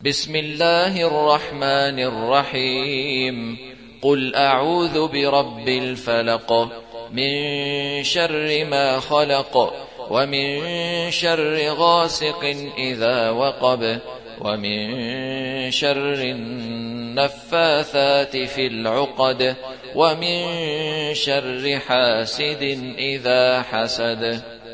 بسم الله الرحمن الرحيم. قل أعوذ برب الفلق، من شر ما خلق، ومن شر غاسق إذا وقب، ومن شر النفاثات في العقد، ومن شر حاسد إذا حسد.